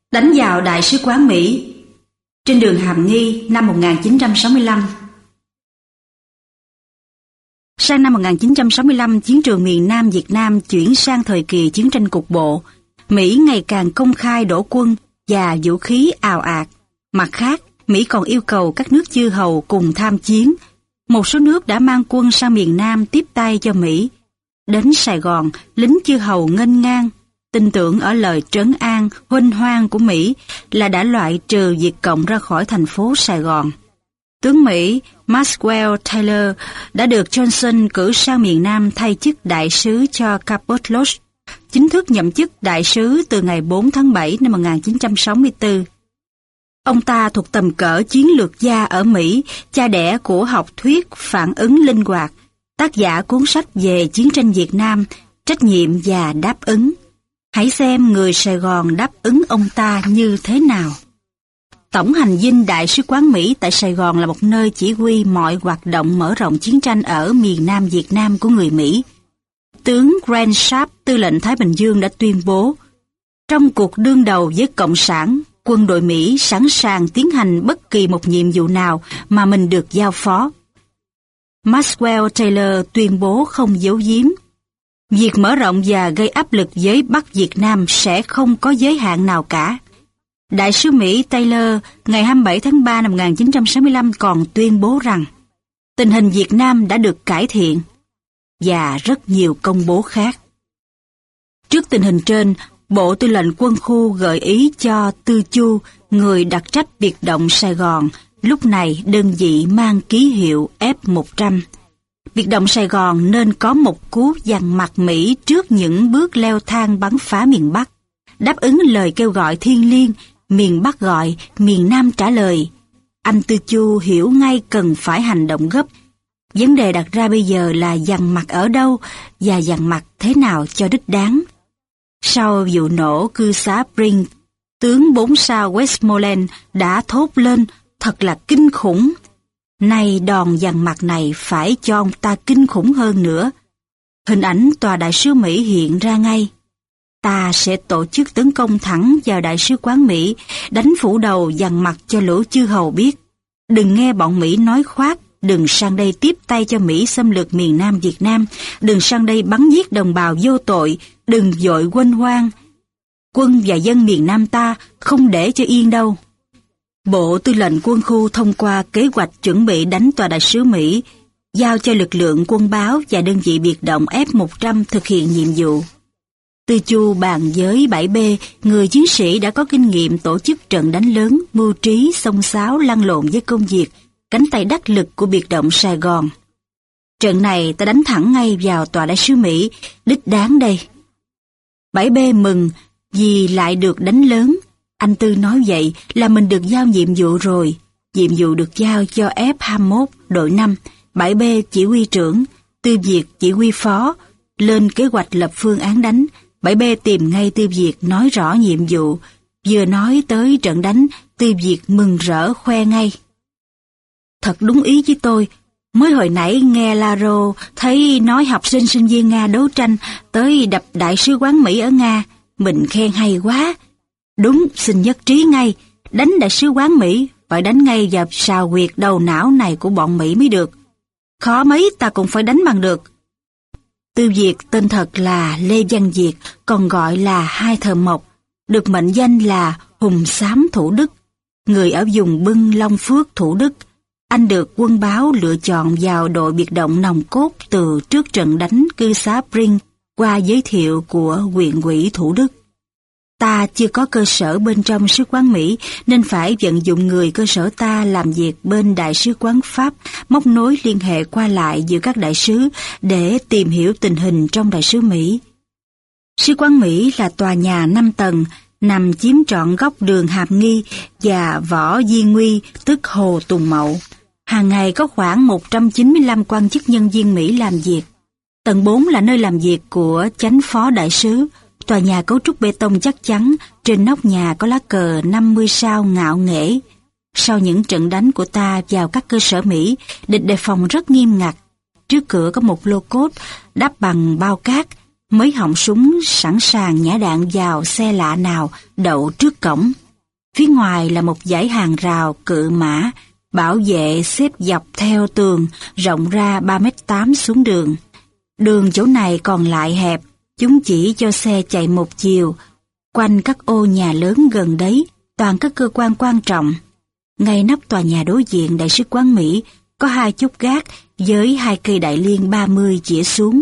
Đánh vào Đại sứ quán Mỹ. Trên đường Hàm Nghi năm 1965. Sang năm 1965, chiến trường miền Nam Việt Nam chuyển sang thời kỳ chiến tranh cục bộ. Mỹ ngày càng công khai đổ quân và vũ khí ào ạt. Mặt khác, Mỹ còn yêu cầu các nước chư hầu cùng tham chiến. Một số nước đã mang quân sang miền Nam tiếp tay cho Mỹ. Đến Sài Gòn, lính chư hầu nghênh ngang, tin tưởng ở lời trấn an, huênh hoang của Mỹ là đã loại trừ Việt Cộng ra khỏi thành phố Sài Gòn. Tướng Mỹ Maxwell Taylor đã được Johnson cử sang miền Nam thay chức đại sứ cho Cabot Lodge, chính thức nhậm chức đại sứ từ ngày 4 tháng 7 năm 1964. Ông ta thuộc tầm cỡ chiến lược gia ở Mỹ, cha đẻ của học thuyết phản ứng linh hoạt, tác giả cuốn sách về chiến tranh Việt Nam, trách nhiệm và đáp ứng. Hãy xem người Sài Gòn đáp ứng ông ta như thế nào. Tổng hành dinh Đại sứ quán Mỹ tại Sài Gòn là một nơi chỉ huy mọi hoạt động mở rộng chiến tranh ở miền Nam Việt Nam của người Mỹ. Tướng Grant Sharp, tư lệnh Thái Bình Dương đã tuyên bố, trong cuộc đương đầu với Cộng sản, quân đội Mỹ sẵn sàng tiến hành bất kỳ một nhiệm vụ nào mà mình được giao phó. Maxwell Taylor tuyên bố không giấu giếm, việc mở rộng và gây áp lực với Bắc Việt Nam sẽ không có giới hạn nào cả. Đại sứ Mỹ Taylor ngày 27 tháng 3 năm 1965 còn tuyên bố rằng tình hình Việt Nam đã được cải thiện và rất nhiều công bố khác. Trước tình hình trên, Bộ Tư lệnh Quân khu gợi ý cho Tư Chu, người đặc trách biệt động Sài Gòn, lúc này đơn vị mang ký hiệu F-100. Biệt động Sài Gòn nên có một cú dằn mặt Mỹ trước những bước leo thang bắn phá miền Bắc, đáp ứng lời kêu gọi thiêng liêng, miền Bắc gọi, miền Nam trả lời. Anh Tư Chu hiểu ngay cần phải hành động gấp. Vấn đề đặt ra bây giờ là dằn mặt ở đâu và dằn mặt thế nào cho đích đáng. Sau vụ nổ cư xá Spring, tướng 4 sao Westmoreland đã thốt lên thật là kinh khủng. Nay đòn dằn mặt này phải cho ông ta kinh khủng hơn nữa. Hình ảnh tòa đại sứ Mỹ hiện ra ngay. Ta sẽ tổ chức tấn công thẳng vào đại sứ quán Mỹ, đánh phủ đầu dằn mặt cho lũ chư hầu biết. Đừng nghe bọn Mỹ nói khoác, đừng sang đây tiếp tay cho Mỹ xâm lược miền Nam Việt Nam, đừng sang đây bắn giết đồng bào vô tội, đừng vội quên hoang. Quân và dân miền Nam ta không để cho yên đâu. Bộ Tư lệnh Quân khu thông qua kế hoạch chuẩn bị đánh tòa đại sứ Mỹ, giao cho lực lượng quân báo và đơn vị biệt động F-100 thực hiện nhiệm vụ. Tư Chu bàn với 7B, người chiến sĩ đã có kinh nghiệm tổ chức trận đánh lớn, mưu trí, xông xáo, lăn lộn với công việc, cánh tay đắc lực của biệt động Sài Gòn. Trận này ta đánh thẳng ngay vào tòa đại sứ Mỹ, đích đáng đây. 7B mừng vì lại được đánh lớn. Anh Tư nói vậy là mình được giao nhiệm vụ rồi. Nhiệm vụ được giao cho F-21, đội 5, 7B chỉ huy trưởng, Tư Việt chỉ huy phó, lên kế hoạch lập phương án đánh. 7B tìm ngay Tư Việt nói rõ nhiệm vụ. Vừa nói tới trận đánh, Tư Việt mừng rỡ khoe ngay. Thật đúng ý với tôi. Mới hồi nãy nghe Laro thấy nói học sinh sinh viên Nga đấu tranh tới đập đại sứ quán Mỹ ở Nga. Mình khen hay quá. Đúng, xin nhất trí ngay. Đánh đại sứ quán Mỹ phải đánh ngay vào sào huyệt đầu não này của bọn Mỹ mới được. Khó mấy ta cũng phải đánh bằng được. Tư Việt tên thật là Lê Văn Việt, còn gọi là Hai Thợ Mộc, được mệnh danh là Hùng Xám Thủ Đức, người ở vùng Bưng Long Phước Thủ Đức. Anh được quân báo lựa chọn vào đội biệt động nòng cốt từ trước trận đánh cư xá Spring qua giới thiệu của huyện ủy Thủ Đức. Ta chưa có cơ sở bên trong sứ quán Mỹ nên phải vận dụng người cơ sở ta làm việc bên đại sứ quán Pháp, móc nối liên hệ qua lại giữa các đại sứ để tìm hiểu tình hình trong đại sứ Mỹ. Sứ quán Mỹ là tòa nhà 5 tầng, nằm chiếm trọn góc đường Hàm Nghi và Võ Di Nguy, tức Hồ Tùng Mậu. Hàng ngày có khoảng 195 quan chức nhân viên Mỹ làm việc. Tầng 4 là nơi làm việc của chánh phó đại sứ. Tòa nhà cấu trúc bê tông chắc chắn, trên nóc nhà có lá cờ 50 sao ngạo nghễ. Sau những trận đánh của ta vào các cơ sở Mỹ, địch đề phòng rất nghiêm ngặt. Trước cửa có một lô cốt đắp bằng bao cát, mấy họng súng sẵn sàng nhả đạn vào xe lạ nào đậu trước cổng. Phía ngoài là một dãy hàng rào cự mã, bảo vệ xếp dọc theo tường, rộng ra 3,8 m xuống đường. Đường chỗ này còn lại hẹp, chúng chỉ cho xe chạy một chiều. Quanh các ô nhà lớn gần đấy, toàn các cơ quan quan trọng. Ngay nóc tòa nhà đối diện Đại sứ quán Mỹ, có 2 chốt gác với 2 cây đại liên 30 chĩa xuống.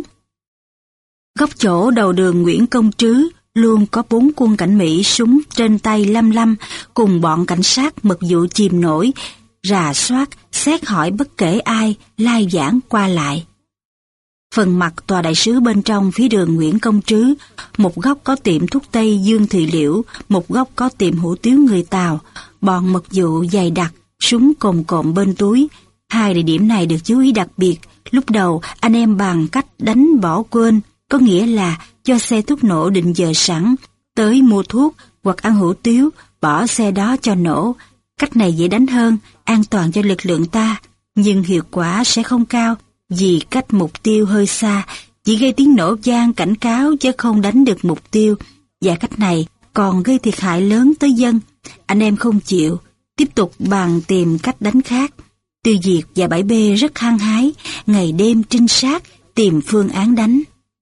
Góc chỗ đầu đường Nguyễn Công Trứ luôn có 4 quân cảnh Mỹ súng trên tay lăm lăm cùng bọn cảnh sát mật vụ chìm nổi, rà soát, xét hỏi bất kể ai lai vãng qua lại. Phần mặt tòa đại sứ bên trong phía đường Nguyễn Công Trứ, một góc có tiệm thuốc tây Dương Thị Liễu, một góc có tiệm hủ tiếu người Tàu, bọn mật vụ dày đặc, súng cồn cộm bên túi. 2 địa điểm này được chú ý đặc biệt. Lúc đầu anh em bằng cách đánh bỏ quên, có nghĩa là cho xe thuốc nổ định giờ sẵn, tới mua thuốc hoặc ăn hủ tiếu, bỏ xe đó cho nổ. Cách này dễ đánh hơn, an toàn cho lực lượng ta, nhưng hiệu quả sẽ không cao vì cách mục tiêu hơi xa, chỉ gây tiếng nổ vang cảnh cáo chứ không đánh được mục tiêu, và cách này còn gây thiệt hại lớn tới dân. Anh em không chịu, tiếp tục bàn tìm cách đánh khác. Tiêu Diệt và 7B rất hăng hái, ngày đêm trinh sát, tìm phương án đánh.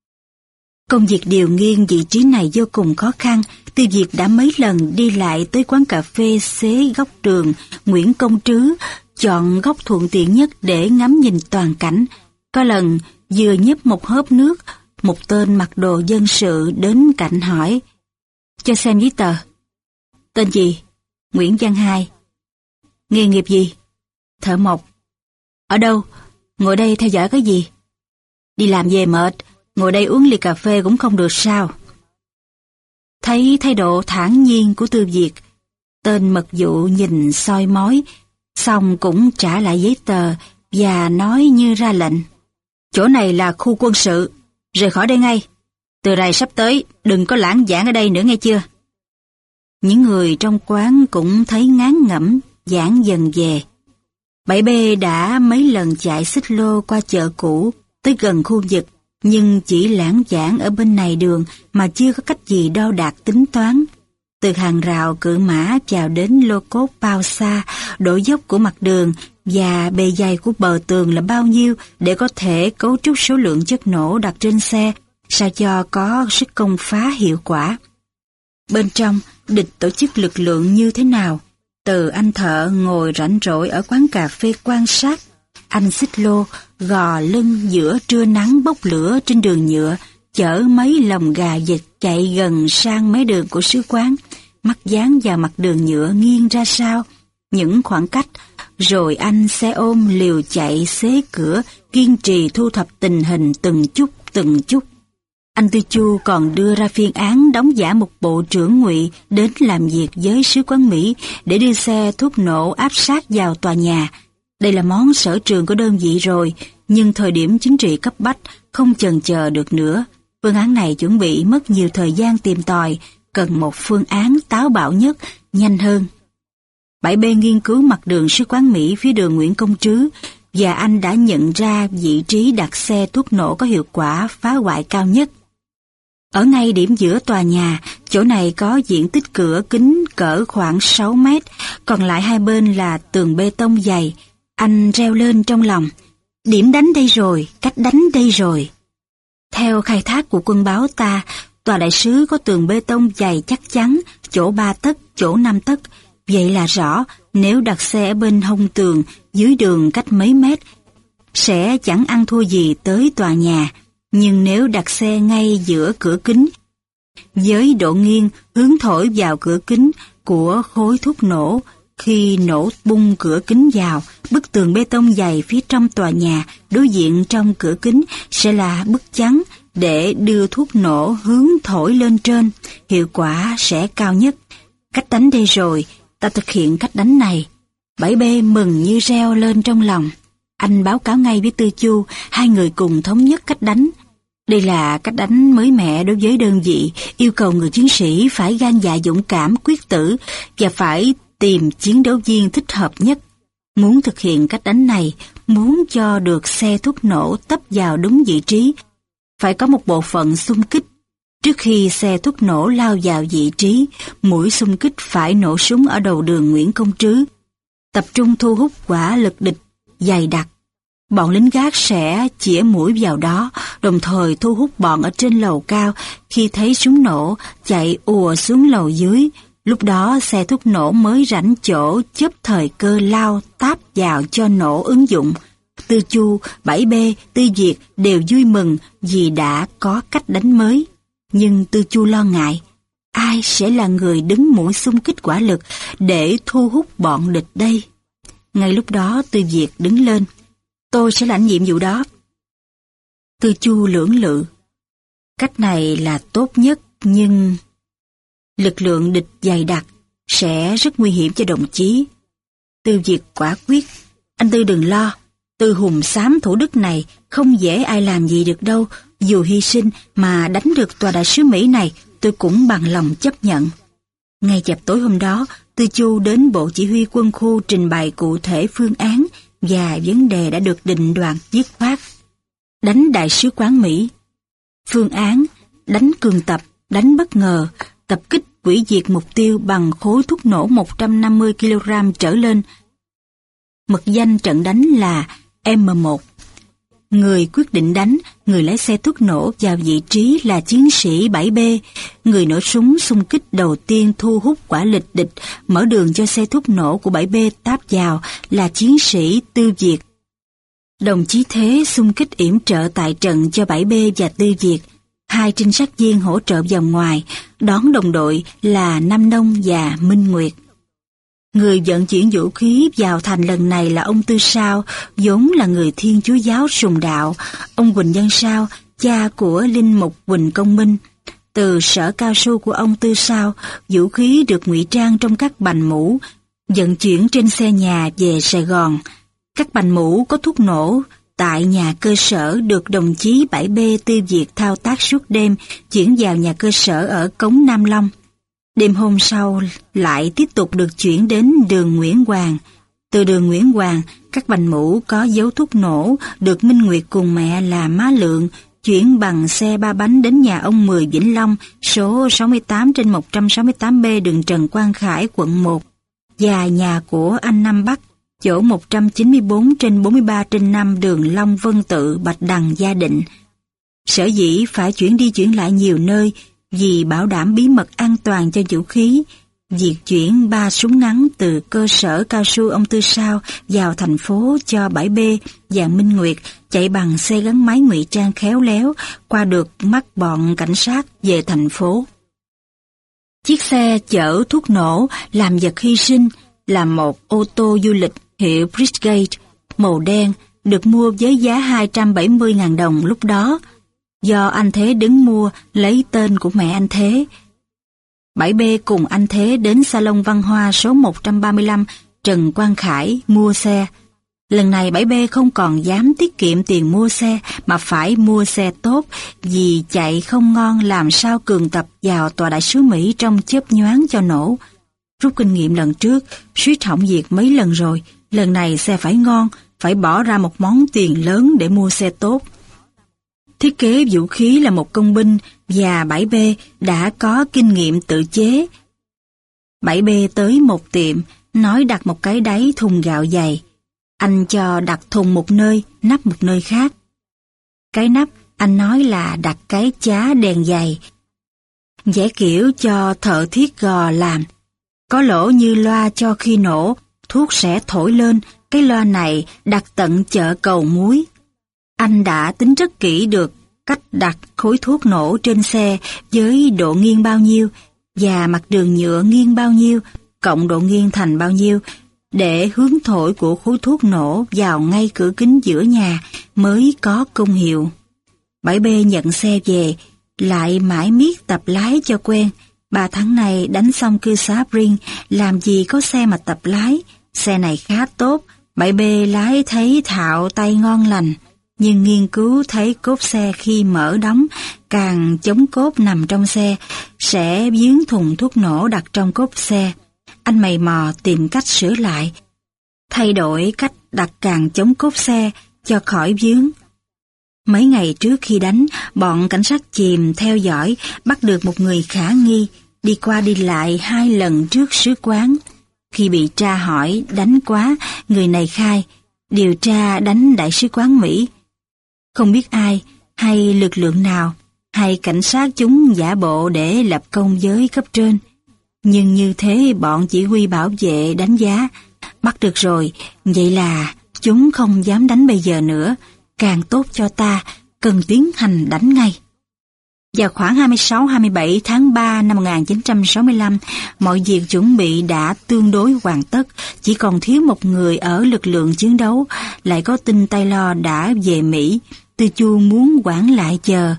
Công việc điều nghiên vị trí này vô cùng khó khăn. Tiêu Diệt đã mấy lần đi lại tới quán cà phê xế góc đường Nguyễn Công Trứ, chọn góc thuận tiện nhất để ngắm nhìn toàn cảnh. Có lần vừa nhấp một hớp nước, một tên mặc đồ dân sự đến cạnh hỏi: "Cho xem giấy tờ." "Tên gì?" "Nguyễn Văn Hai." "Nghề nghiệp gì?" "Thợ mộc." "Ở đâu? Ngồi đây theo dõi cái gì?" "Đi làm về mệt, ngồi đây uống ly cà phê cũng không được sao?" Thấy thái độ thản nhiên của Tư Việt, tên mật vụ nhìn soi mói, xong cũng trả lại giấy tờ và nói như ra lệnh: "Chỗ này là khu quân sự, rời khỏi đây ngay. Từ này sắp tới, đừng có lãng vãng ở đây nữa nghe chưa?" Những người trong quán cũng thấy ngán ngẩm, giãn dần về. 7B đã mấy lần chạy xích lô qua chợ cũ, tới gần khu vực, nhưng chỉ lãng vãng ở bên này đường mà chưa có cách gì đo đạc tính toán. Từ hàng rào cự mã chào đến lô cốt bao xa, độ dốc của mặt đường và bề dày của bờ tường là bao nhiêu để có thể cấu trúc số lượng chất nổ đặt trên xe, sao cho có sức công phá hiệu quả. Bên trong, địch tổ chức lực lượng như thế nào? Từ anh thợ ngồi rảnh rỗi ở quán cà phê quan sát, anh xích lô, gò lưng giữa trưa nắng bốc lửa trên đường nhựa, chở mấy lồng gà vịt chạy gần sang mé đường của sứ quán, mắt dán vào mặt đường nhựa nghiêng ra sau, những khoảng cách, rồi anh xe ôm liều chạy xế cửa, kiên trì thu thập tình hình từng chút. Anh Tư Chu còn đưa ra phương án đóng giả một bộ trưởng ngụy đến làm việc với sứ quán Mỹ để đưa xe thuốc nổ áp sát vào tòa nhà. Đây là món sở trường của đơn vị rồi, nhưng thời điểm chính trị cấp bách không chần chờ được nữa. Phương án này chuẩn bị mất nhiều thời gian tìm tòi, cần một phương án táo bạo nhất, nhanh hơn. 7B nghiên cứu mặt đường sứ quán Mỹ phía đường Nguyễn Công Trứ, và anh đã nhận ra vị trí đặt xe thuốc nổ có hiệu quả phá hoại cao nhất. Ở ngay điểm giữa tòa nhà, chỗ này có diện tích cửa kính cỡ khoảng 6 mét, còn lại hai bên là tường bê tông dày. Anh reo lên trong lòng: "Điểm đánh đây rồi, cách đánh đây rồi." Theo khai thác của quân báo ta, tòa đại sứ có tường bê tông dày chắc chắn, chỗ 3 tấc, chỗ 5 tấc. Vậy là rõ, nếu đặt xe ở bên hông tường, dưới đường cách mấy mét, sẽ chẳng ăn thua gì tới tòa nhà. Nhưng nếu đặt xe ngay giữa cửa kính, với độ nghiêng hướng thổi vào cửa kính của khối thuốc nổ, khi nổ bung cửa kính vào, bức tường bê tông dày phía trong tòa nhà đối diện trong cửa kính sẽ là bức chắn để đưa thuốc nổ hướng thổi lên trên, hiệu quả sẽ cao nhất. Cách đánh đây rồi, ta thực hiện cách đánh này. 7B mừng như reo lên trong lòng. Anh báo cáo ngay với Tư Chu, hai người cùng thống nhất cách đánh. Đây là cách đánh mới mẻ đối với đơn vị, yêu cầu người chiến sĩ phải gan dạ dũng cảm quyết tử và phải tìm chiến đấu viên thích hợp nhất. Muốn thực hiện cách đánh này, muốn cho được xe thuốc nổ tấp vào đúng vị trí, phải có một bộ phận xung kích. Trước khi xe thuốc nổ lao vào vị trí, mũi xung kích phải nổ súng ở đầu đường Nguyễn Công Trứ, tập trung thu hút hỏa lực địch dày đặc. Bọn lính gác sẽ chĩa mũi vào đó, đồng thời thu hút bọn ở trên lầu cao khi thấy súng nổ, chạy ùa xuống lầu dưới. Lúc đó xe thuốc nổ mới rảnh chỗ chớp thời cơ lao táp vào cho nổ ứng dụng. Tư Chu, 7B, Tư Việt đều vui mừng vì đã có cách đánh mới. Nhưng Tư Chu lo ngại, ai sẽ là người đứng mũi xung kích hỏa lực để thu hút bọn địch đây? Ngay lúc đó Tư Việt đứng lên, tôi sẽ lãnh nhiệm vụ đó. Tư Chu lưỡng lự, cách này là tốt nhất, nhưng lực lượng địch dày đặc sẽ rất nguy hiểm cho đồng chí. Tư Việt quả quyết, anh Tư đừng lo, Tư hùng xám Thủ Đức này không dễ ai làm gì được đâu, dù hy sinh mà đánh được tòa đại sứ Mỹ này, tôi cũng bằng lòng chấp nhận. Ngay chập tối hôm đó, Tư Chu đến Bộ Chỉ huy Quân khu trình bày cụ thể phương án và vấn đề đã được định đoạt dứt khoát. Đánh đại sứ quán Mỹ. Phương án: đánh cường tập, đánh bất ngờ, tập kích hủy diệt mục tiêu bằng khối thuốc nổ 150 kg trở lên. Mật danh trận đánh là M1. Người quyết định đánh, người lái xe thuốc nổ vào vị trí là chiến sĩ 7B. Người nổ súng xung kích đầu tiên thu hút hỏa lực địch, mở đường cho xe thuốc nổ của 7B táp vào là chiến sĩ Tư Việt. Đồng chí Thế xung kích yểm trợ tại trận cho 7B và Tư Việt. 2 trinh sát viên hỗ trợ vòng ngoài, đón đồng đội là Nam Nông và Minh Nguyệt. Người vận chuyển vũ khí vào thành lần này là ông Tư Sao, vốn là người Thiên Chúa giáo sùng đạo, ông Quỳnh Văn Sao, cha của linh mục Quỳnh Công Minh. Từ sở cao su của ông Tư Sao, vũ khí được ngụy trang trong các bành mũ, vận chuyển trên xe nhà về Sài Gòn. Các bành mũ có thuốc nổ tại nhà cơ sở được đồng chí 7B Tư Việt thao tác suốt đêm, chuyển vào nhà cơ sở ở Cống Nam Long. Đêm hôm sau lại tiếp tục được chuyển đến đường Nguyễn Hoàng. Từ đường Nguyễn Hoàng, các bành mũ có dấu thuốc nổ được Minh Nguyệt cùng mẹ là Má Lượng chuyển bằng xe 3 bánh đến nhà ông Mười Vĩnh Long, số 68/168B đường Trần Quang Khải, quận 1, và nhà của anh Nam Bắc, chỗ 194/43/5 đường Long Vân Tự, Bạch Đằng, Gia Định. Sở dĩ phải chuyển đi chuyển lại nhiều nơi vì bảo đảm bí mật an toàn cho vũ khí. Việc chuyển 3 súng ngắn từ cơ sở cao su ông Tư Sao vào thành phố cho 7B và Minh Nguyệt chạy bằng xe gắn máy ngụy trang khéo léo qua được mắt bọn cảnh sát về thành phố. Chiếc xe chở thuốc nổ làm vật hy sinh là một ô tô du lịch hiệu Bridgegate màu đen được mua với giá 270.000 đồng lúc đó, do anh Thế đứng mua lấy tên của mẹ anh Thế. 7B cùng anh Thế đến Salon Văn Hoa số 135 Trần Quang Khải mua xe. Lần này 7B không còn dám tiết kiệm tiền mua xe mà phải mua xe tốt, vì chạy không ngon làm sao cường tập vào tòa đại sứ Mỹ trong chớp nhoáng cho nổ. Rút kinh nghiệm lần trước, suýt hỏng việc mấy lần rồi, lần này xe phải ngon, phải bỏ ra một món tiền lớn để mua xe tốt. Thiết kế vũ khí là một công binh và 7B đã có kinh nghiệm tự chế. 7B tới một tiệm, nói đặt một cái đáy thùng gạo dày. Anh cho đặt thùng một nơi, nắp một nơi khác. Cái nắp anh nói là đặt cái chá đèn dày, vẽ kiểu cho thợ thiết gò làm. Có lỗ như loa cho khi nổ, thuốc sẽ thổi lên, cái loa này đặt tận chợ Cầu Muối. Anh đã tính rất kỹ được cách đặt khối thuốc nổ trên xe với độ nghiêng bao nhiêu và mặt đường nhựa nghiêng bao nhiêu, cộng độ nghiêng thành bao nhiêu, để hướng thổi của khối thuốc nổ vào ngay cửa kính giữa nhà mới có công hiệu. 7B nhận xe về, lại mãi miết tập lái cho quen. 3 tháng này đánh xong cư xá Bring, làm gì có xe mà tập lái. Xe này khá tốt, 7B lái thấy thạo tay ngon lành, nhưng nghiên cứu thấy cốp xe khi mở đóng, càng chống cốp nằm trong xe, sẽ vướng thùng thuốc nổ đặt trong cốp xe. Anh mày mò tìm cách sửa lại, thay đổi cách đặt càng chống cốp xe cho khỏi vướng. Mấy ngày trước khi đánh, bọn cảnh sát chìm theo dõi, bắt được một người khả nghi, đi qua đi lại 2 lần trước sứ quán. Khi bị tra hỏi đánh quá, người này khai, điều tra đánh đại sứ quán Mỹ. Không biết ai, hay lực lượng nào, hay cảnh sát chúng giả bộ để lập công với cấp trên. Nhưng như thế bọn chỉ huy bảo vệ đánh giá, bắt được rồi, vậy là chúng không dám đánh bây giờ nữa, càng tốt cho ta, cần tiến hành đánh ngay. Vào khoảng 26-27 tháng 3 năm 1965, mọi việc chuẩn bị đã tương đối hoàn tất, chỉ còn thiếu một người ở lực lượng chiến đấu, lại có tin Taylor đã về Mỹ, Tư Chu muốn quản lại chờ.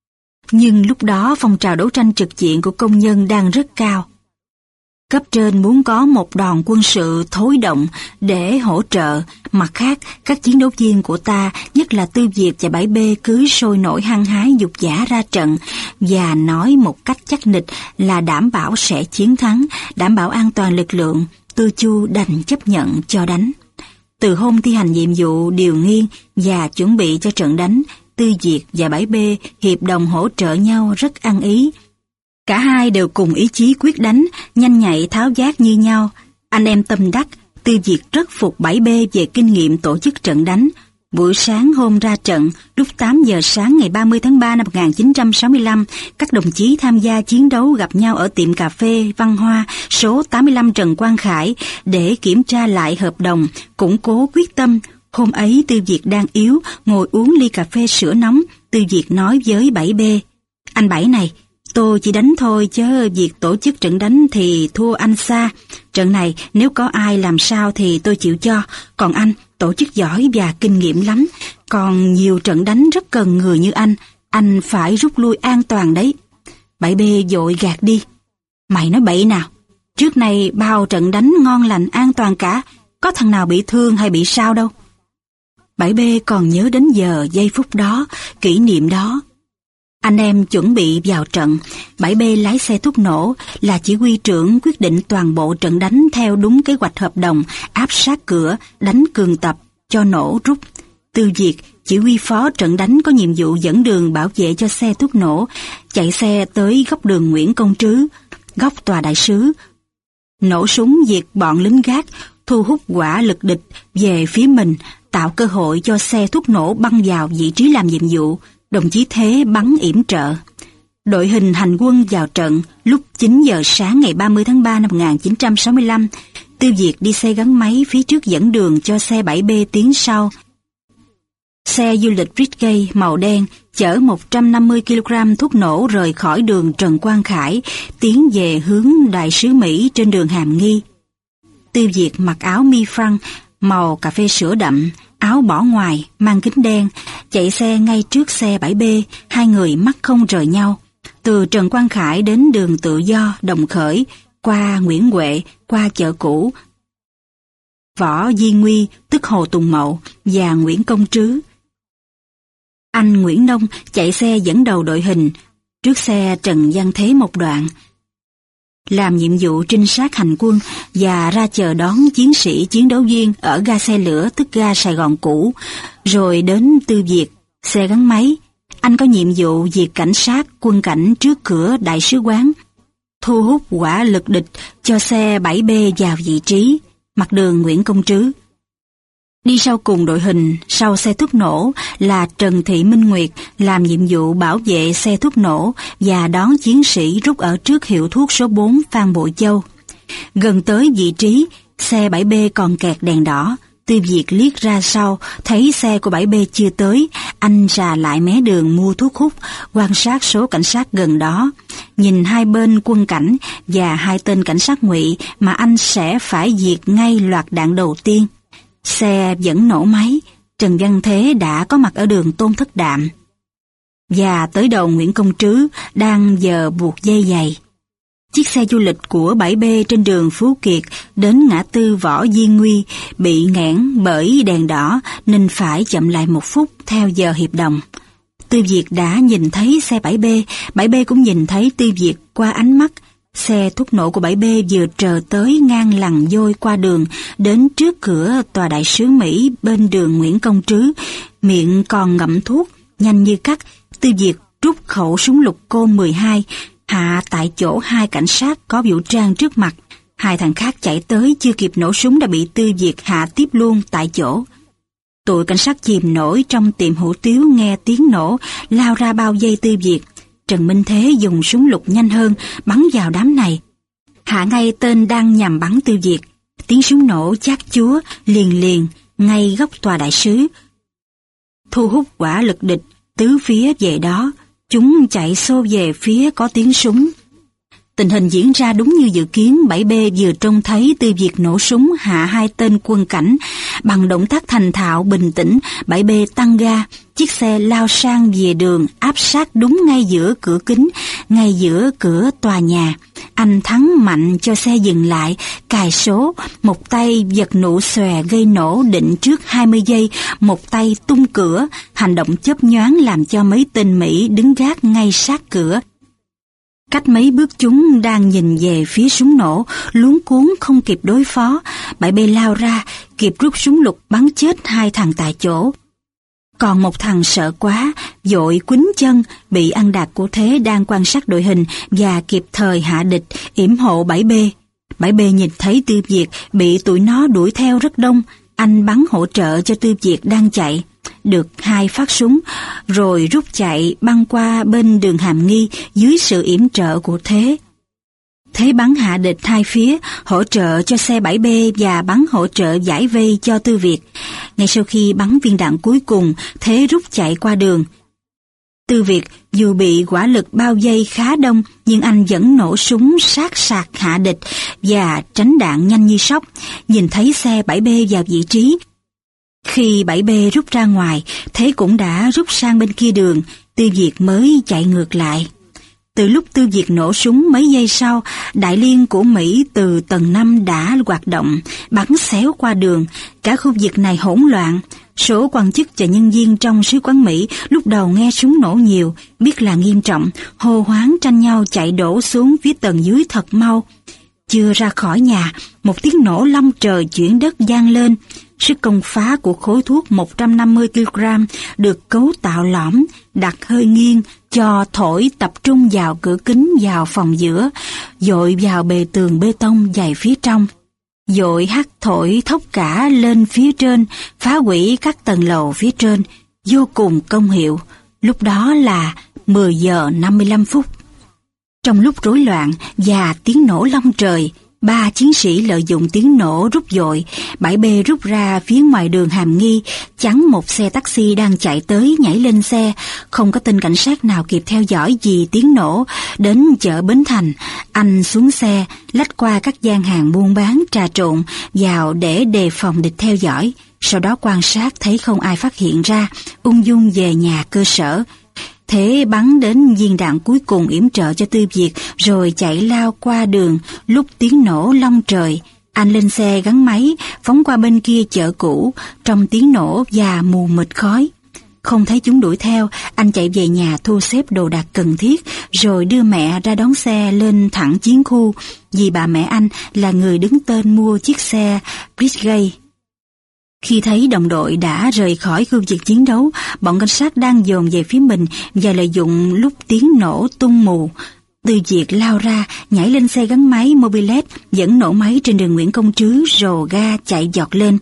Nhưng lúc đó phong trào đấu tranh trực diện của công nhân đang rất cao. Cấp trên muốn có một đòn quân sự thối động để hỗ trợ, mặt khác các chiến đấu viên của ta, nhất là Tư Việt và 7B cứ sôi nổi hăng hái dục dã ra trận và nói một cách chắc nịch là đảm bảo sẽ chiến thắng, đảm bảo an toàn lực lượng. Tư Chu đành chấp nhận cho đánh. Từ hôm thi hành nhiệm vụ điều nghiên và chuẩn bị cho trận đánh, Tư Việt và 7B hiệp đồng hỗ trợ nhau rất ăn ý. Cả hai đều cùng ý chí quyết đánh, nhanh nhạy tháo vát như nhau. Anh em tâm đắc, Tư Việt rất phục 7B về kinh nghiệm tổ chức trận đánh. Buổi sáng hôm ra trận, lúc 8 giờ sáng ngày 30 tháng 3 năm 1965, các đồng chí tham gia chiến đấu gặp nhau ở tiệm cà phê Văn Hoa số 85 Trần Quang Khải để kiểm tra lại hợp đồng, củng cố quyết tâm. Hôm ấy Tư Việt đang yếu, ngồi uống ly cà phê sữa nóng. Tư Việt nói với 7B, anh Bảy này, tôi chỉ đánh thôi chứ việc tổ chức trận đánh thì thua anh xa. Trận này nếu có ai làm sao thì tôi chịu cho. Còn anh tổ chức giỏi và kinh nghiệm lắm. Còn nhiều trận đánh rất cần người như anh phải rút lui an toàn đấy. 7B vội gạt đi. Mày nói bậy nào. Trước này bao trận đánh ngon lành an toàn cả. Có thằng nào bị thương hay bị sao đâu. 7B còn nhớ đến giờ giây phút đó, kỷ niệm đó. Anh em chuẩn bị vào trận, 7B lái xe thuốc nổ, là chỉ huy trưởng quyết định toàn bộ trận đánh theo đúng kế hoạch hợp đồng, áp sát cửa, đánh cường tập, cho nổ rút. Tư Việt, chỉ huy phó trận đánh có nhiệm vụ dẫn đường bảo vệ cho xe thuốc nổ, chạy xe tới góc đường Nguyễn Công Trứ, góc tòa đại sứ. Nổ súng diệt bọn lính gác, thu hút hỏa lực địch về phía mình, tạo cơ hội cho xe thuốc nổ băng vào vị trí làm nhiệm vụ. Đồng chí Thế bắn yểm trợ. Đội hình hành quân vào trận lúc 9 giờ sáng ngày 30 tháng 3 năm 1965. Tư Việt đi xe gắn máy phía trước dẫn đường cho xe 7B tiến sau. Xe du lịch Brigade màu đen chở 150 kg thuốc nổ rời khỏi đường Trần Quang Khải, tiến về hướng Đại sứ Mỹ trên đường Hàm Nghi. Tư Việt mặc áo mi phăng màu cà phê sữa đậm, áo bỏ ngoài, mang kính đen, chạy xe ngay trước xe 7B, hai người mắt không rời nhau. Từ Trần Quang Khải đến đường Tự Do, Đồng Khởi, qua Nguyễn Huệ, qua chợ cũ, Võ Di Nguy, tức Hồ Tùng Mậu, và Nguyễn Công Trứ. Anh Nguyễn Nông chạy xe dẫn đầu đội hình, trước xe Trần Văn Thế một đoạn. Làm nhiệm vụ trinh sát hành quân và ra chờ đón chiến sĩ chiến đấu viên ở ga xe lửa tức ga Sài Gòn cũ, rồi đến Tư Việt, xe gắn máy. Anh có nhiệm vụ diệt cảnh sát, quân cảnh trước cửa đại sứ quán, thu hút hỏa lực địch cho xe 7B vào vị trí, mặt đường Nguyễn Công Trứ. Đi sau cùng đội hình, sau xe thuốc nổ là Trần Thị Minh Nguyệt làm nhiệm vụ bảo vệ xe thuốc nổ và đón chiến sĩ rút ở trước hiệu thuốc số 4 Phan Bội Châu. Gần tới vị trí, xe 7B còn kẹt đèn đỏ. Tư Việt liếc ra sau, thấy xe của 7B chưa tới, anh rà lại mé đường mua thuốc hút, quan sát số cảnh sát gần đó. Nhìn hai bên quân cảnh và hai tên cảnh sát ngụy mà anh sẽ phải diệt ngay loạt đạn đầu tiên. Xe vẫn nổ máy, Trần Văn Thế đã có mặt ở đường Tôn Thất Đạm và tới đầu Nguyễn Công Trứ đang giờ buộc dây giày. Chiếc xe du lịch của 7B trên đường Phú Kiệt đến ngã tư Võ Di Nguy bị nghẽn bởi đèn đỏ nên phải chậm lại 1 phút theo giờ hiệp đồng. Tư Việt đã nhìn thấy xe 7B, 7B cũng nhìn thấy Tư Việt qua ánh mắt. Xe thuốc nổ của 7B vừa trờ tới ngang lằn vôi qua đường, đến trước cửa tòa đại sứ Mỹ bên đường Nguyễn Công Trứ, miệng còn ngậm thuốc, Nhanh như cắt, Tư Việt rút khẩu súng lục côn 12, hạ tại chỗ 2 cảnh sát có vũ trang trước mặt. 2 thằng khác chạy tới chưa kịp nổ súng đã bị Tư Việt hạ tiếp luôn tại chỗ. Tụi cảnh sát chìm nổi trong tiệm hủ tiếu nghe tiếng nổ, lao ra bao vây Tư Việt. Trần Minh Thế dùng súng lục nhanh hơn, bắn vào đám này. Hạ ngay tên đang nhằm bắn Tư Việt. Tiếng súng nổ chát chúa, liền, ngay góc tòa đại sứ. Thu hút hỏa lực địch, tứ phía về đó. Chúng chạy xô về phía có tiếng súng. Tình hình diễn ra đúng như dự kiến. 7B vừa trông thấy Tư Việt nổ súng hạ 2 tên quân cảnh. Bằng động tác thành thạo bình tĩnh, 7B tăng ga. Chiếc xe lao sang về đường, áp sát đúng ngay giữa cửa kính, ngay giữa cửa tòa nhà. Anh Thắng mạnh cho xe dừng lại, cài số, một tay giật nụ xòe gây nổ định trước 20 giây, một tay tung cửa. Hành động chớp nhoáng làm cho mấy tên Mỹ đứng gác ngay sát cửa. Cách mấy bước chúng đang nhìn về phía súng nổ, luống cuống không kịp đối phó. 7B lao ra, kịp rút súng lục bắn chết 2 thằng tại chỗ. Còn một thằng sợ quá, vội quýnh chân, bị ăn đạp của Thế đang quan sát đội hình và kịp thời hạ địch, yểm hộ 7B. 7B nhìn thấy Tư Việt bị tụi nó đuổi theo rất đông, anh bắn hỗ trợ cho Tư Việt đang chạy. Được 2 phát súng, rồi rút chạy băng qua bên đường Hàm Nghi dưới sự yểm trợ của Thế. Thế bắn hạ địch 2 phía, hỗ trợ cho xe 7B và bắn hỗ trợ giải vây cho Tư Việt. Ngay sau khi bắn viên đạn cuối cùng, Thế rút chạy qua đường. Tư Việt dù bị hỏa lực bao vây khá đông, nhưng anh vẫn nổ súng sát sạc hạ địch và tránh đạn nhanh như sóc, nhìn thấy xe 7B vào vị trí. Khi 7B rút ra ngoài, Thế cũng đã rút sang bên kia đường, Tư Việt mới chạy ngược lại. Từ lúc Tư Việt nổ súng mấy giây sau, đại liên của Mỹ từ tầng 5 đã hoạt động, bắn xéo qua đường. Cả khu vực này hỗn loạn. Số quan chức và nhân viên trong sứ quán Mỹ lúc đầu nghe súng nổ nhiều, biết là nghiêm trọng, hô hoáng tranh nhau chạy đổ xuống phía tầng dưới thật mau. Chưa ra khỏi nhà, một tiếng nổ long trời chuyển đất vang lên. Sức công phá của khối thuốc 150 kg được cấu tạo lõm, đặt hơi nghiêng, cho thổi tập trung vào cửa kính vào phòng giữa, dội vào bề tường bê tông dày phía trong. Dội hắt thổi thốc cả lên phía trên, phá hủy các tầng lầu phía trên, vô cùng công hiệu. Lúc đó là 10 giờ 55 phút. Trong lúc rối loạn và tiếng nổ long trời, 3 chiến sĩ lợi dụng tiếng nổ rút dội. 7B rút ra phía ngoài đường Hàm Nghi, chắn một xe taxi đang chạy tới, nhảy lên xe. Không có tên cảnh sát nào kịp theo dõi vì tiếng nổ. Đến chợ Bến Thành, anh xuống xe, lách qua các gian hàng buôn bán trà trộn vào để đề phòng địch theo dõi. Sau đó quan sát thấy không ai phát hiện ra, ung dung về nhà cơ sở. Thế bắn đến viên đạn cuối cùng yểm trợ cho Tư Việt, rồi chạy lao qua đường. Lúc tiếng nổ long trời, anh lên xe gắn máy, phóng qua bên kia chợ cũ, trong tiếng nổ và mù mịt khói. Không thấy chúng đuổi theo, anh chạy về nhà thu xếp đồ đạc cần thiết, rồi đưa mẹ ra đón xe lên thẳng chiến khu, vì bà mẹ anh là người đứng tên mua chiếc xe Bridgegate. Khi thấy đồng đội đã rời khỏi khu vực chiến đấu, bọn cảnh sát đang dồn về phía mình và lợi dụng lúc tiếng nổ tung mù. Tư Việt lao ra, nhảy lên xe gắn máy Mobilet, dẫn nổ máy trên đường Nguyễn Công Trứ, rồ ga chạy giọt lên.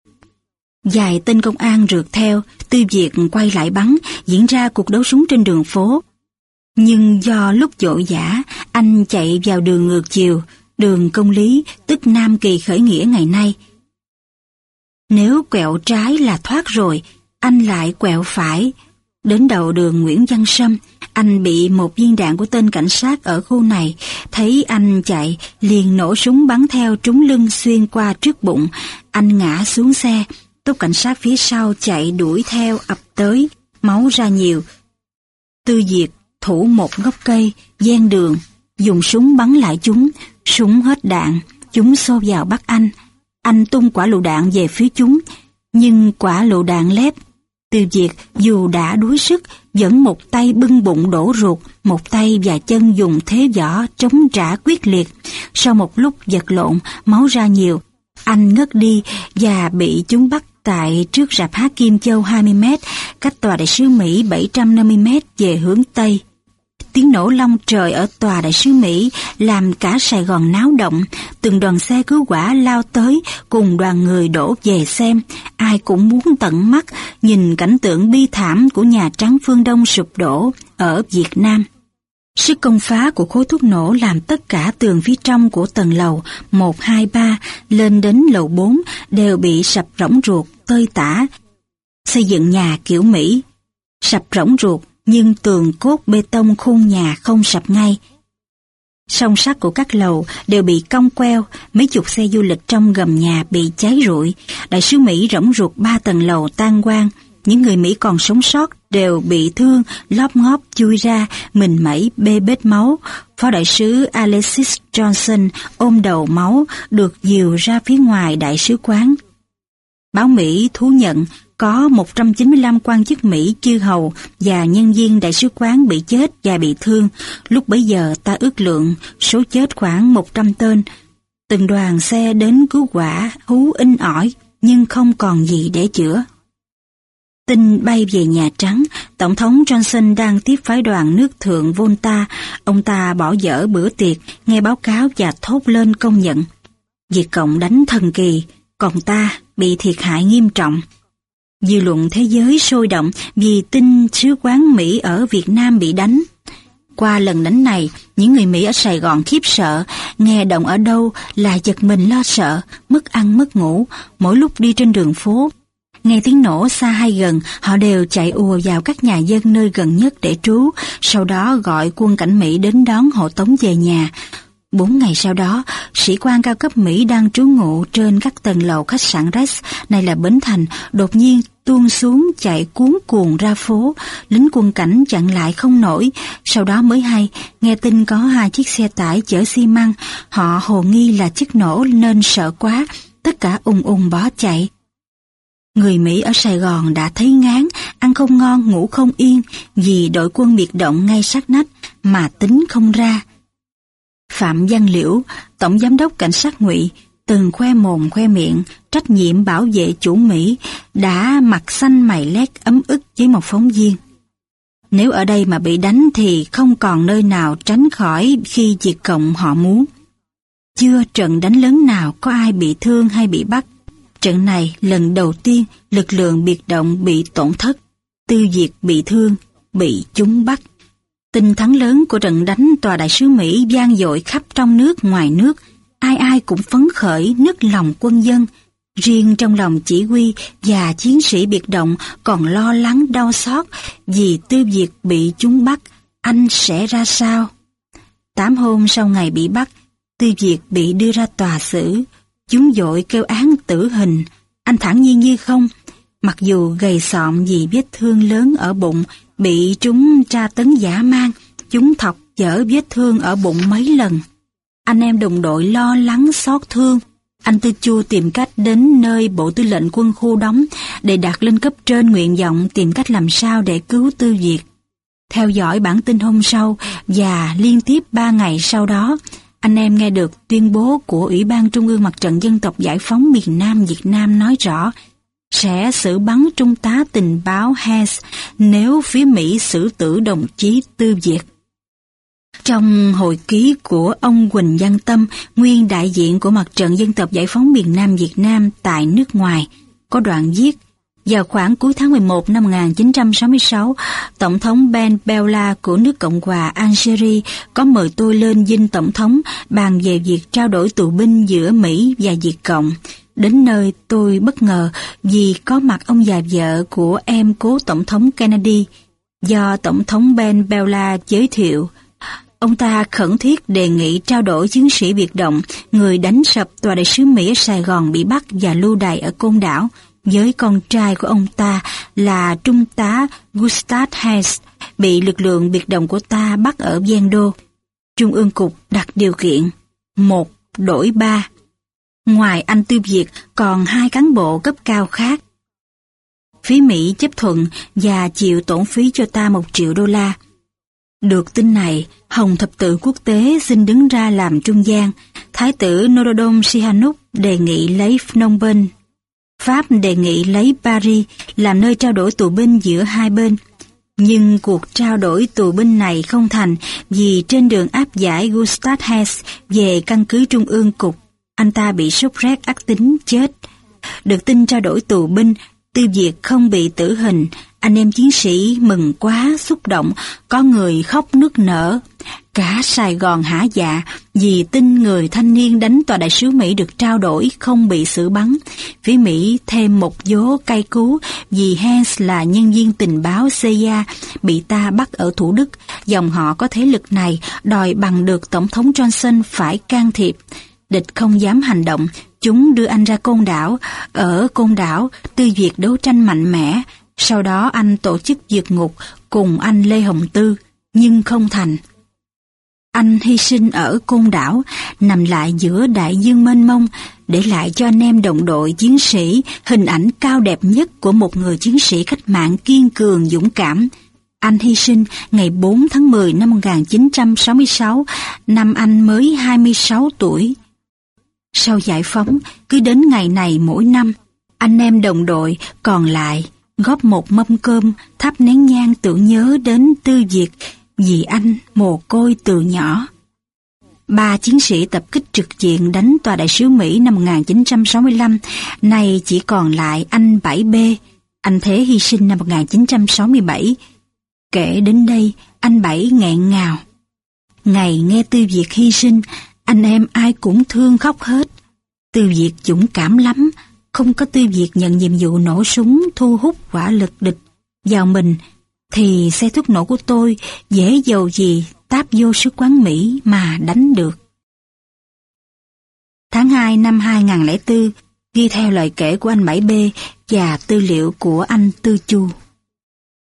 Vài tên công an rượt theo, Tư Việt quay lại bắn, diễn ra cuộc đấu súng trên đường phố. Nhưng do lúc vội vã, anh chạy vào đường ngược chiều, đường Công Lý, tức Nam Kỳ khởi nghĩa ngày nay. Nếu quẹo trái là thoát rồi, anh lại quẹo phải. Đến đầu đường Nguyễn Văn Sâm, anh bị một viên đạn của tên cảnh sát ở khu này. Thấy anh chạy, liền nổ súng bắn theo trúng lưng xuyên qua trước bụng. Anh ngã xuống xe, tốp cảnh sát phía sau chạy đuổi theo ập tới, máu ra nhiều. Tư Việt thủ một gốc cây, ven đường, dùng súng bắn lại chúng. Súng hết đạn, chúng xô vào bắt anh. Anh tung quả lựu đạn về phía chúng, nhưng quả lựu đạn lép. Tư Việt dù đã đuối sức, vẫn một tay bưng bụng đổ ruột, một tay và chân dùng thế võ chống trả quyết liệt. Sau một lúc vật lộn, máu ra nhiều, anh ngất đi và bị chúng bắt tại trước rạp hát Kim Châu 20m, cách tòa đại sứ Mỹ 750m về hướng Tây. Tiếng nổ long trời ở tòa đại sứ Mỹ làm cả Sài Gòn náo động, từng đoàn xe cứu hỏa lao tới cùng đoàn người đổ về xem, ai cũng muốn tận mắt nhìn cảnh tượng bi thảm của Nhà Trắng phương Đông sụp đổ ở Việt Nam. Sức công phá của khối thuốc nổ làm tất cả tường phía trong của tầng lầu 1, 2, 3 lên đến lầu 4 đều bị sập rỗng ruột, tơi tả. Xây dựng nhà kiểu Mỹ, sập rỗng ruột nhưng tường cốt bê tông khung nhà không sập ngay. Song sắt của các lầu đều bị cong queo, mấy chục xe du lịch trong gầm nhà bị cháy rụi, đại sứ Mỹ rỗng ruột 3 tầng lầu tan hoang. Những người Mỹ còn sống sót đều bị thương, lóp ngóp chui ra, mình mẩy bê bết máu. Phó đại sứ Alexis Johnson ôm đầu máu được dìu ra phía ngoài đại sứ quán. Báo Mỹ thú nhận có 195 quan chức Mỹ, chư hầu và nhân viên đại sứ quán bị chết và bị thương. Lúc bấy giờ ta ước lượng số chết khoảng 100 tên. Từng đoàn xe đến cứu hỏa hú inh ỏi nhưng không còn gì để chữa. Tin bay về Nhà Trắng, Tổng thống Johnson đang tiếp phái đoàn nước thượng Volta. Ông ta bỏ dở bữa tiệc, nghe báo cáo và thốt lên công nhận. Việt Cộng đánh thần kỳ, còn ta bị thiệt hại nghiêm trọng. Dư luận thế giới sôi động vì tin sứ quán Mỹ ở Việt Nam bị đánh. Qua lần đánh này, những người Mỹ ở Sài Gòn khiếp sợ, nghe động ở đâu là giật mình lo sợ, mất ăn mất ngủ, mỗi lúc đi trên đường phố. Nghe tiếng nổ xa hay gần, họ đều chạy ùa vào các nhà dân nơi gần nhất để trú, sau đó gọi quân cảnh Mỹ đến đón hộ tống về nhà. 4 ngày sau đó, sĩ quan cao cấp Mỹ đang trú ngụ trên các tầng lầu khách sạn Rex, này là Bến Thành, đột nhiên tuôn xuống chạy cuống cuồng ra phố, lính quân cảnh chặn lại không nổi, sau đó mới hay, nghe tin có 2 chiếc xe tải chở xi măng, họ hồ nghi là chất nổ nên sợ quá, tất cả ùng ùng bỏ chạy. Người Mỹ ở Sài Gòn đã thấy ngán, ăn không ngon, ngủ không yên, vì đội quân biệt động ngay sát nách mà tính không ra. Phạm Văn Liễu, Tổng Giám đốc Cảnh sát Ngụy, từng khoe mồm khoe miệng, trách nhiệm bảo vệ chủ Mỹ, đã mặt xanh mày lét ấm ức với một phóng viên. Nếu ở đây mà bị đánh thì không còn nơi nào tránh khỏi khi Việt Cộng họ muốn. Chưa trận đánh lớn nào có ai bị thương hay bị bắt. Trận này lần đầu tiên lực lượng biệt động bị tổn thất, Tư Việt bị thương, bị chúng bắt. Tin thắng lớn của trận đánh tòa đại sứ Mỹ vang dội khắp trong nước ngoài nước, ai ai cũng phấn khởi nức lòng quân dân. Riêng trong lòng chỉ huy và chiến sĩ biệt động còn lo lắng đau xót vì Tư Việt bị chúng bắt, anh sẽ ra sao? 8 hôm sau ngày bị bắt, Tư Việt bị đưa ra tòa xử. Chúng dội kêu án tử hình, anh thản nhiên như không, mặc dù gầy sọm vì vết thương lớn ở bụng, bị chúng tra tấn dã man, chúng thọc chở vết thương ở bụng mấy lần. Anh em đồng đội lo lắng xót thương, anh Tư Chu tìm cách đến nơi Bộ Tư lệnh Quân khu đóng để đặt lên cấp trên nguyện vọng tìm cách làm sao để cứu Tư Việt. Theo dõi bản tin hôm sau và liên tiếp 3 ngày sau đó, anh em nghe được tuyên bố của Ủy ban Trung ương Mặt trận Dân tộc Giải phóng miền Nam Việt Nam nói rõ sẽ xử bắn trung tá tình báo Hess nếu phía Mỹ xử tử đồng chí Tư Việt. Trong hồi ký của ông Huỳnh Văn Tâm, nguyên đại diện của Mặt trận Dân tộc Giải phóng miền Nam Việt Nam tại nước ngoài, có đoạn viết: vào khoảng cuối tháng 11 năm 1966, Tổng thống Ben Bella của nước Cộng hòa Algeria có mời tôi lên dinh Tổng thống bàn về việc trao đổi tù binh giữa Mỹ và Việt Cộng. Đến nơi tôi bất ngờ vì có mặt ông già vợ của em cố Tổng thống Kennedy, do Tổng thống Ben Bella giới thiệu. Ông ta khẩn thiết đề nghị trao đổi chiến sĩ biệt động, người đánh sập tòa đại sứ Mỹ ở Sài Gòn bị bắt và lưu đày ở Côn Đảo, với con trai của ông ta là Trung tá Gustav Hess, bị lực lượng biệt động của ta bắt ở Vendo. Trung ương cục đặt điều kiện 1 đổi 3. Ngoài anh Tư Việt còn 2 cán bộ cấp cao khác. Phía Mỹ chấp thuận và chịu tổn phí cho ta $1 triệu. Được tin này, Hồng Thập tự quốc tế xin đứng ra làm trung gian. Thái tử Norodom Sihanouk đề nghị lấy Phnom Penh. Pháp đề nghị lấy Paris làm nơi trao đổi tù binh giữa hai bên. Nhưng cuộc trao đổi tù binh này không thành vì trên đường áp giải Gustav Hess về căn cứ trung ương cục, anh ta bị sốt rét ác tính chết. Được tin trao đổi tù binh, Tư Việt không bị tử hình, anh em chiến sĩ mừng quá, xúc động, có người khóc nức nở. Cả Sài Gòn hả dạ vì tin người thanh niên đánh tòa đại sứ Mỹ được trao đổi không bị xử bắn. Phía Mỹ thêm một vố cay cú vì Hess là nhân viên tình báo CIA bị ta bắt ở Thủ Đức. Dòng họ có thế lực này đòi bằng được Tổng thống Johnson phải can thiệp. Địch không dám hành động, chúng đưa anh ra Côn Đảo. Ở Côn Đảo, Tư Việt đấu tranh mạnh mẽ. Sau đó anh tổ chức vượt ngục cùng anh Lê Hồng Tư, nhưng không thành. Anh hy sinh ở Côn Đảo, nằm lại giữa đại dương mênh mông, để lại cho anh em đồng đội chiến sĩ hình ảnh cao đẹp nhất của một người chiến sĩ cách mạng kiên cường dũng cảm. Anh hy sinh ngày 4 tháng 10 năm 1966, năm anh mới 26 tuổi. Sau giải phóng, cứ đến ngày này mỗi năm, anh em đồng đội còn lại góp một mâm cơm, thắp nén nhang tưởng nhớ đến Tư Việt vì anh mồ côi từ nhỏ. 3 chiến sĩ tập kích trực diện đánh tòa đại sứ Mỹ năm 1965, nay chỉ còn lại anh 7B, anh Thế hy sinh năm 1967. Kể đến đây, anh Bảy nghẹn ngào. Ngày nghe Tư Việt hy sinh, anh em ai cũng thương khóc hết. Tư Việt dũng cảm lắm, không có Tư Việt nhận nhiệm vụ nổ súng thu hút hỏa lực địch vào mình, thì xe thuốc nổ của tôi dễ dầu gì táp vô sứ quán Mỹ mà đánh được. Tháng 2 năm 2004, ghi theo lời kể của anh 7B và tư liệu của anh Tư Chu.